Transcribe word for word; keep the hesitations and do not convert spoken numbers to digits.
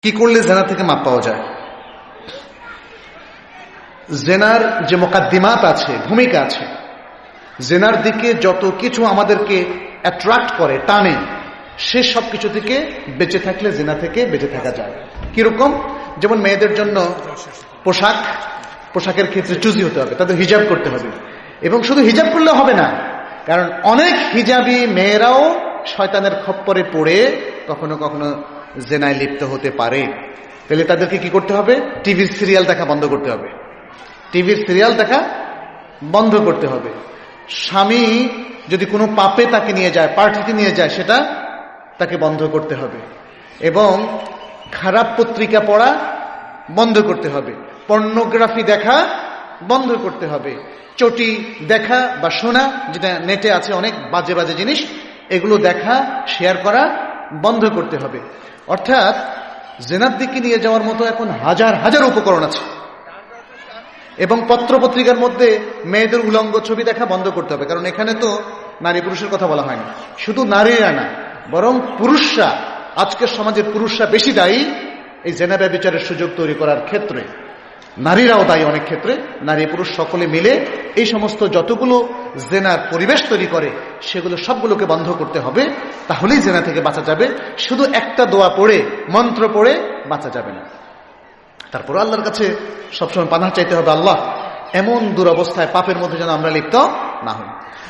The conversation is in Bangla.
কি করলে জেনা থেকে মাপ পাওয়া যায়? জেনার যে মোকাদ্দিমাত আছে, ভূমিকা আছে, জেনার দিকে যত কিছু আমাদেরকে অ্যাট্রাক্ট করে, টানে, সে সব কিছু থেকে বেঁচে থাকলে জেনা থেকে বেঁচে থাকা যায়। কিরকম? যেমন মেয়েদের জন্য পোশাক, পোশাকের ক্ষেত্রে চুজি হতে হবে, তাদের হিজাব করতে হবে। এবং শুধু হিজাব করলে হবে না, কারণ অনেক হিজাবি মেয়েরাও শয়তানের খপ্পরে পড়ে কখনো কখনো জেনায় লিপ্ত হতে পারে। তাহলে তাদেরকে কি করতে হবে? টিভির সিরিয়াল দেখা বন্ধ করতে হবে। টিভির সিরিয়াল দেখা বন্ধ করতে হবে। স্বামী যদি কোনো পাপে তাকে নিয়ে যায়, পার্টিতে নিয়ে যায়, সেটা তাকে বন্ধ করতে হবে। এবং খারাপ পত্রিকা পড়া বন্ধ করতে হবে। পর্নোগ্রাফি দেখা বন্ধ করতে হবে। চটি দেখা বা শোনা, যেটা নেটে আছে অনেক বাজে বাজে জিনিস, এগুলো দেখা, শেয়ার করা বন্ধ করতে হবে। অর্থাৎ জেনার দিকে নিয়ে যাওয়ার মতো এখন হাজার হাজার উপকরণ আছে। এবং পত্রপত্রিকার মধ্যে মেয়েদের উলঙ্গ ছবি দেখা বন্ধ করতে হবে, কারণ এখানে তো নারী পুরুষের কথা বলা হয়নি। শুধু নারীরা না, বরং পুরুষরা, আজকের সমাজের পুরুষরা বেশি দায়ী এই জেনা ব্যভিচারের সুযোগ তৈরি করার ক্ষেত্রে। নারীরাও দায়ী অনেক ক্ষেত্রে। নারী পুরুষ সকলে মিলে এই সমস্ত যতগুলো জেনার পরিবেশ তৈরি করে, সেগুলো সবগুলোকে বন্ধ করতে হবে। তাহলেই জেনা থেকে বাঁচা যাবে। শুধু একটা দোয়া পড়ে, মন্ত্র পড়ে বাঁচা যাবে না। তারপর আল্লাহর কাছে সবসময় পানাহ চাইতে হবে, আল্লাহ এমন দুরবস্থায় পাপের মধ্যে যেন আমরা লিপ্ত না হই।